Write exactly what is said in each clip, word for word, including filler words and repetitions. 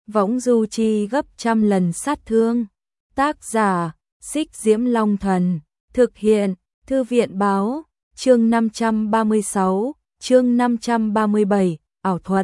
võng du chi gấp trăm lần sát thương. Tác giả, Xích Diễm Long Thần, thực hiện, Thư viện báo, chương năm trăm ba mươi sáu, chương năm trăm ba mươi bảy, ảo thuật.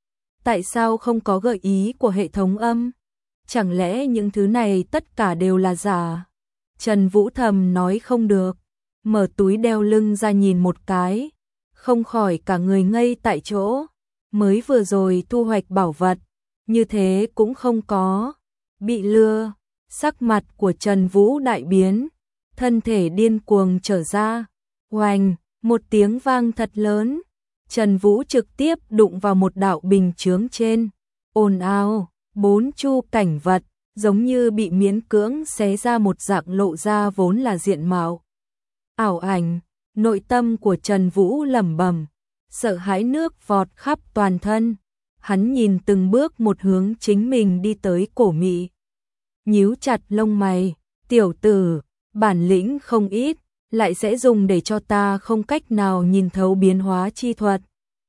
Tại sao không có gợi ý của hệ thống âm? Chẳng lẽ những thứ này tất cả đều là giả? Trần Vũ thầm nói không được, mở túi đeo lưng ra nhìn một cái, không khỏi cả người ngây tại chỗ. Mới vừa rồi thu hoạch bảo vật, như thế cũng không có. Bị lừa, sắc mặt của Trần Vũ đại biến, thân thể điên cuồng trở ra. Oành, một tiếng vang thật lớn. Trần Vũ trực tiếp đụng vào một đạo bình chướng trên. Ồn ào, bốn chu cảnh vật, giống như bị miễn cưỡng xé ra một dạng lộ ra vốn là diện mạo. Ảo ảnh, nội tâm của Trần Vũ lẩm bẩm, sợ hãi nước vọt khắp toàn thân. Hắn nhìn từng bước một hướng chính mình đi tới Cổ Mị. Nhíu chặt lông mày, tiểu tử, bản lĩnh không ít, lại sẽ dùng để cho ta không cách nào nhìn thấu biến hóa chi thuật.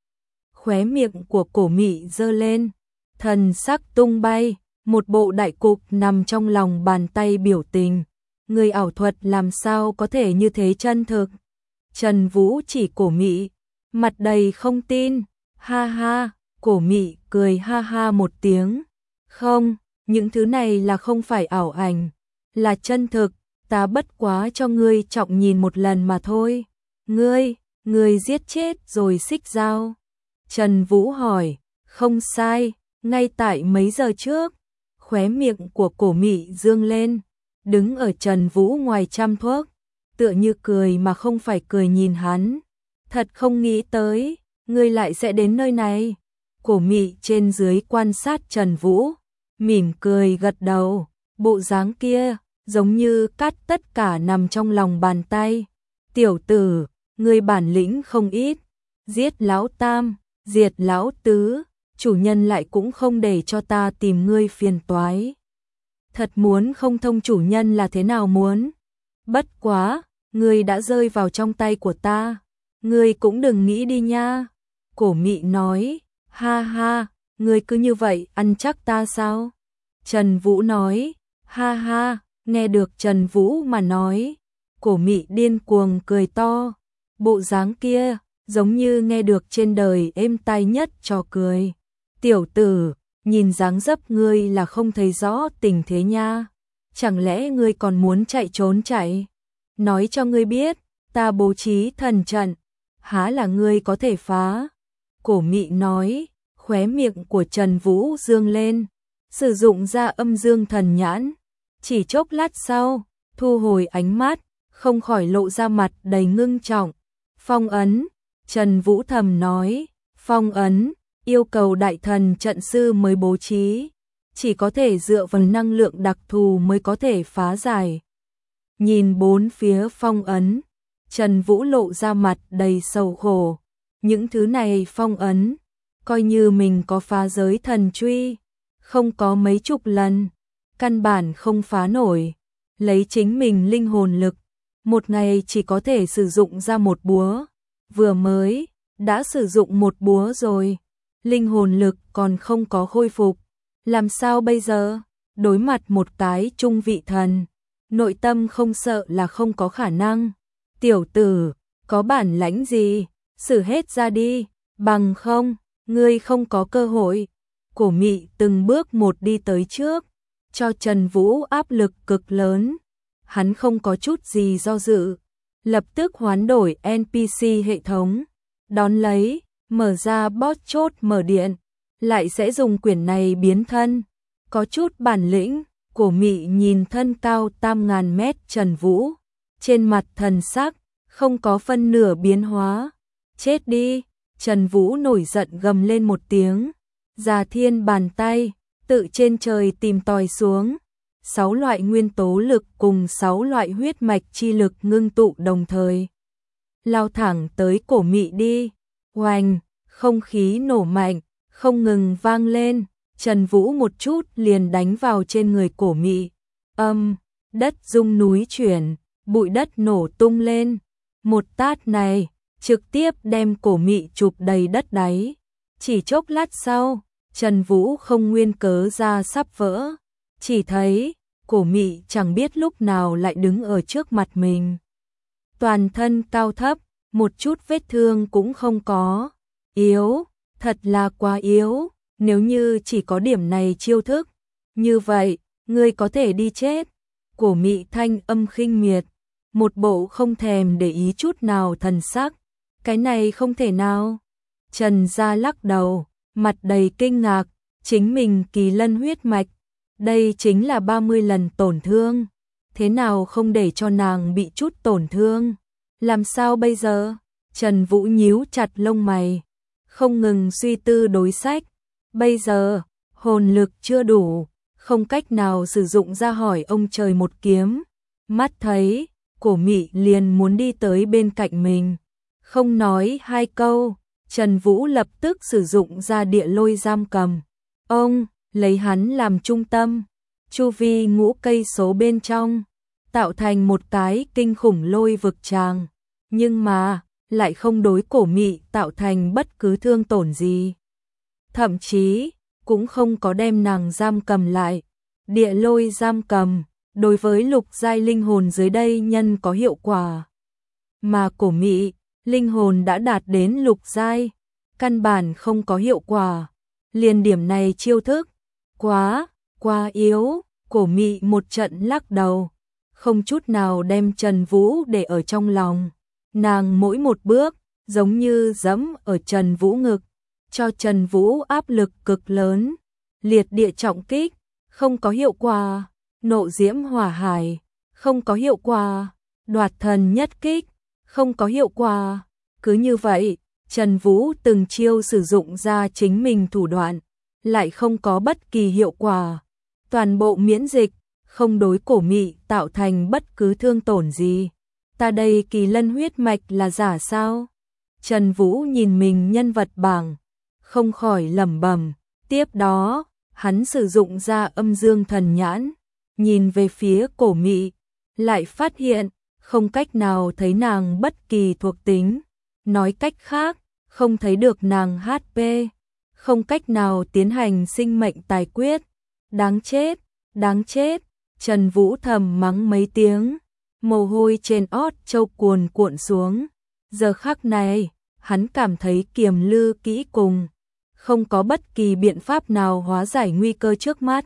Khóe miệng của Cổ Mị giơ lên, thần sắc tung bay, một bộ đại cục nằm trong lòng bàn tay biểu tình. Người ảo thuật làm sao có thể như thế chân thực? Trần Vũ chỉ Cổ Mị, mặt đầy không tin. Ha ha, Cổ Mị cười ha ha một tiếng. Không, những thứ này là không phải ảo ảnh, là chân thực, ta bất quá cho ngươi trọng nhìn một lần mà thôi. Ngươi, ngươi giết chết rồi Xích Giao? Trần Vũ hỏi. Không sai, ngay tại mấy giờ trước. Khóe miệng của Cổ Mị dương lên, đứng ở Trần Vũ ngoài trăm thước, tựa như cười mà không phải cười nhìn hắn. Thật không nghĩ tới, ngươi lại sẽ đến nơi này. Cổ Mị trên dưới quan sát Trần Vũ, mỉm cười gật đầu, bộ dáng kia, giống như cắt tất cả nằm trong lòng bàn tay. Tiểu tử, ngươi bản lĩnh không ít, giết lão tam, diệt lão tứ, chủ nhân lại cũng không để cho ta tìm ngươi phiền toái. Thật muốn không thông chủ nhân là thế nào muốn? Bất quá, ngươi đã rơi vào trong tay của ta, ngươi cũng đừng nghĩ đi nha. Cổ Mị nói, ha ha, ngươi cứ như vậy ăn chắc ta sao? Trần Vũ nói, ha ha, nghe được Trần Vũ mà nói, Cổ Mị điên cuồng cười to, bộ dáng kia, giống như nghe được trên đời êm tai nhất trò cười. Tiểu tử, nhìn dáng dấp ngươi là không thấy rõ tình thế nha, chẳng lẽ ngươi còn muốn chạy trốn chạy? Nói cho ngươi biết, ta bố trí thần trận, há là ngươi có thể phá? Cổ Mị nói, khóe miệng của Trần Vũ dương lên, sử dụng ra âm dương thần nhãn. Chỉ chốc lát sau, thu hồi ánh mắt, không khỏi lộ ra mặt đầy ngưng trọng. Phong ấn, Trần Vũ thầm nói, phong ấn, yêu cầu đại thần trận sư mới bố trí, chỉ có thể dựa vào năng lượng đặc thù mới có thể phá giải. Nhìn bốn phía phong ấn, Trần Vũ lộ ra mặt đầy sầu khổ. Những thứ này phong ấn, coi như mình có phá giới thần truy, không có mấy chục lần, căn bản không phá nổi. Lấy chính mình linh hồn lực, một ngày chỉ có thể sử dụng ra một búa, vừa mới đã sử dụng một búa rồi, linh hồn lực còn không có khôi phục, làm sao bây giờ? Đối mặt một cái trung vị thần, nội tâm không sợ là không có khả năng. Tiểu tử, có bản lãnh gì, sử hết ra đi, bằng không, ngươi không có cơ hội. Cổ Mị từng bước một đi tới trước, cho Trần Vũ áp lực cực lớn. Hắn không có chút gì do dự, lập tức hoán đổi en pê xê hệ thống, đón lấy, mở ra bot chốt mở điện, lại sẽ dùng quyển này biến thân. Có chút bản lĩnh. Cổ Mị nhìn thân cao tam ngàn mét Trần Vũ, trên mặt thần sắc không có phân nửa biến hóa. Chết đi! Trần Vũ nổi giận gầm lên một tiếng, già thiên bàn tay, tự trên trời tìm tòi xuống. Sáu loại nguyên tố lực cùng sáu loại huyết mạch chi lực ngưng tụ đồng thời, lao thẳng tới Cổ Mị đi. Oành, không khí nổ mạnh, không ngừng vang lên. Trần Vũ một chút liền đánh vào trên người Cổ Mị. Âm, đất rung núi chuyển, bụi đất nổ tung lên. Một tát này, trực tiếp đem Cổ Mị chụp đầy đất đáy. Chỉ chốc lát sau, Trần Vũ không nguyên cớ ra sắp vỡ, chỉ thấy Cổ Mị chẳng biết lúc nào lại đứng ở trước mặt mình. Toàn thân cao thấp, một chút vết thương cũng không có. Yếu, thật là quá yếu, nếu như chỉ có điểm này chiêu thức, như vậy, ngươi có thể đi chết. Cổ Mị thanh âm khinh miệt, một bộ không thèm để ý chút nào thần sắc. Cái này không thể nào. Trần Gia lắc đầu, mặt đầy kinh ngạc, chính mình kỳ lân huyết mạch, đây chính là ba mươi lần tổn thương, thế nào không để cho nàng bị chút tổn thương, làm sao bây giờ? Trần Vũ nhíu chặt lông mày, không ngừng suy tư đối sách, bây giờ, hồn lực chưa đủ, không cách nào sử dụng ra hỏi ông trời một kiếm, mắt thấy, Cổ Mị liền muốn đi tới bên cạnh mình, không nói hai câu. Trần Vũ lập tức sử dụng ra địa lôi giam cầm. Ông, lấy hắn làm trung tâm, chu vi ngũ cây số bên trong, tạo thành một cái kinh khủng lôi vực tràng. Nhưng mà, lại không đối Cổ Mị tạo thành bất cứ thương tổn gì. Thậm chí, cũng không có đem nàng giam cầm lại. Địa lôi giam cầm, đối với lục giai linh hồn dưới đây nhân có hiệu quả. Mà Cổ Mị, linh hồn đã đạt đến lục giai, căn bản không có hiệu quả. Liền điểm này chiêu thức, quá, quá yếu. Cổ Mị một trận lắc đầu, không chút nào đem Trần Vũ để ở trong lòng. Nàng mỗi một bước, giống như giẫm ở Trần Vũ ngực, cho Trần Vũ áp lực cực lớn. Liệt địa trọng kích, không có hiệu quả. Nộ diễm hỏa hải, không có hiệu quả. Đoạt thần nhất kích, không có hiệu quả. Cứ như vậy, Trần Vũ từng chiêu sử dụng ra chính mình thủ đoạn, lại không có bất kỳ hiệu quả. Toàn bộ miễn dịch, không đối Cổ Mị tạo thành bất cứ thương tổn gì. Ta đây kỳ lân huyết mạch là giả sao? Trần Vũ nhìn mình nhân vật bảng, không khỏi lẩm bẩm. Tiếp đó, hắn sử dụng ra âm dương thần nhãn, nhìn về phía Cổ Mị, lại phát hiện, không cách nào thấy nàng bất kỳ thuộc tính. Nói cách khác, không thấy được nàng hát pê, không cách nào tiến hành sinh mệnh tài quyết. Đáng chết, đáng chết, Trần Vũ thầm mắng mấy tiếng, mồ hôi trên ót châu cuồn cuộn xuống. Giờ khắc này, hắn cảm thấy kiềm lư kỹ cùng, không có bất kỳ biện pháp nào hóa giải nguy cơ trước mắt.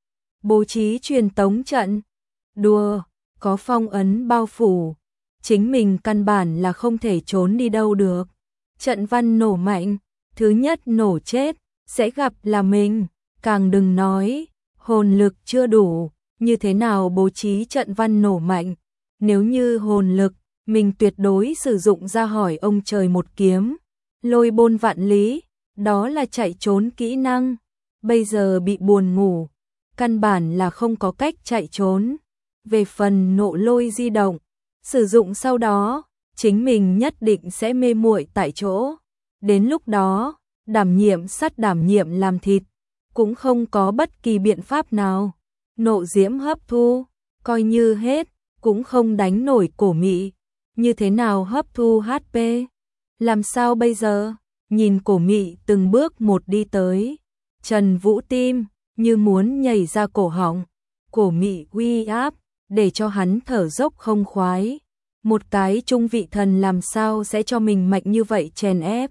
Bố trí truyền tống trận, đùa, có phong ấn bao phủ, chính mình căn bản là không thể trốn đi đâu được. Trận văn nổ mạnh, thứ nhất nổ chết, sẽ gặp là mình, càng đừng nói, hồn lực chưa đủ, như thế nào bố trí trận văn nổ mạnh. Nếu như hồn lực, mình tuyệt đối sử dụng ra hỏi ông trời một kiếm, lôi bôn vạn lý, đó là chạy trốn kỹ năng. Bây giờ bị buồn ngủ, căn bản là không có cách chạy trốn. Về phần nộ lôi di động, sử dụng sau đó, chính mình nhất định sẽ mê muội tại chỗ. Đến lúc đó, đảm nhiệm sắt đảm nhiệm làm thịt, cũng không có bất kỳ biện pháp nào. Nộ diễm hấp thu, coi như hết, cũng không đánh nổi Cổ Mị. Như thế nào hấp thu hát pê? Làm sao bây giờ? Nhìn Cổ Mị từng bước một đi tới, Trần Vũ tim như muốn nhảy ra cổ họng. Cổ Mị uy áp, để cho hắn thở dốc không khoái. Một cái trung vị thần làm sao sẽ cho mình mạnh như vậy chèn ép?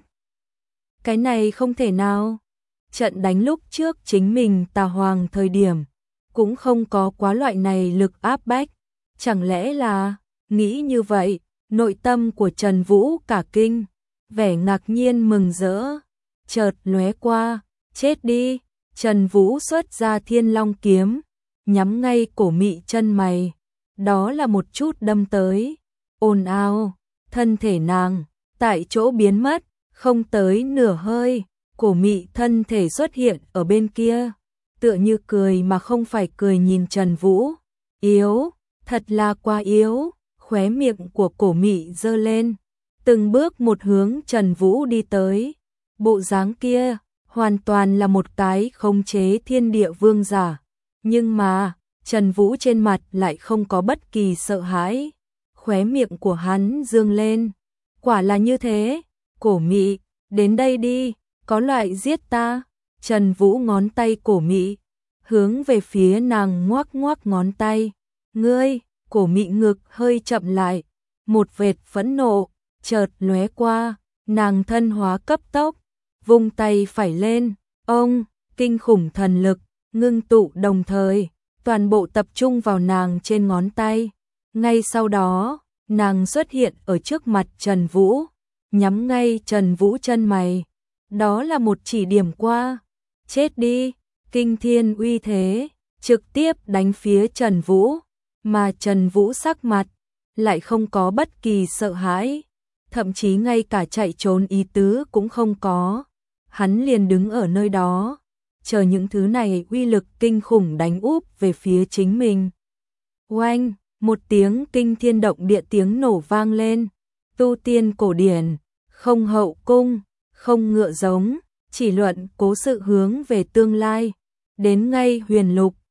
Cái này không thể nào. Trận đánh lúc trước chính mình Tà Hoàng thời điểm, cũng không có quá loại này lực áp bách. Chẳng lẽ là, nghĩ như vậy, nội tâm của Trần Vũ cả kinh, vẻ ngạc nhiên mừng rỡ, chợt lóe qua, chết đi. Trần Vũ xuất ra Thiên Long kiếm, nhắm ngay Cổ Mị chân mày, đó là một chút đâm tới. Ồn ào, thân thể nàng tại chỗ biến mất, không tới nửa hơi. Cổ Mị thân thể xuất hiện ở bên kia, tựa như cười mà không phải cười nhìn Trần Vũ. Yếu, thật là quá yếu. Khóe miệng của Cổ Mị giơ lên, từng bước một hướng Trần Vũ đi tới. Bộ dáng kia hoàn toàn là một cái khống chế thiên địa vương giả, nhưng mà Trần Vũ trên mặt lại không có bất kỳ sợ hãi. Khóe miệng của hắn dương lên, quả là như thế. Cổ Mị, đến đây đi, có loại giết ta. Trần Vũ ngón tay cổ mị, hướng về phía nàng ngoắc ngoắc ngón tay. Ngươi, cổ mị ngực hơi chậm lại, một vệt phẫn nộ chợt lóe qua, nàng thân hóa cấp tốc, vung tay phải lên, ông, kinh khủng thần lực ngưng tụ đồng thời, toàn bộ tập trung vào nàng trên ngón tay. Ngay sau đó, nàng xuất hiện ở trước mặt Trần Vũ, nhắm ngay Trần Vũ chân mày. Đó là một chỉ điểm qua. Chết đi, kinh thiên uy thế, trực tiếp đánh phía Trần Vũ, mà Trần Vũ sắc mặt lại không có bất kỳ sợ hãi, thậm chí ngay cả chạy trốn ý tứ cũng không có. Hắn liền đứng ở nơi đó, chờ những thứ này uy lực kinh khủng đánh úp về phía chính mình. Oanh, một tiếng kinh thiên động địa tiếng nổ vang lên. Tu tiên cổ điển, không hậu cung, không ngựa giống, chỉ luận cố sự hướng về tương lai. Đến ngay huyền lục,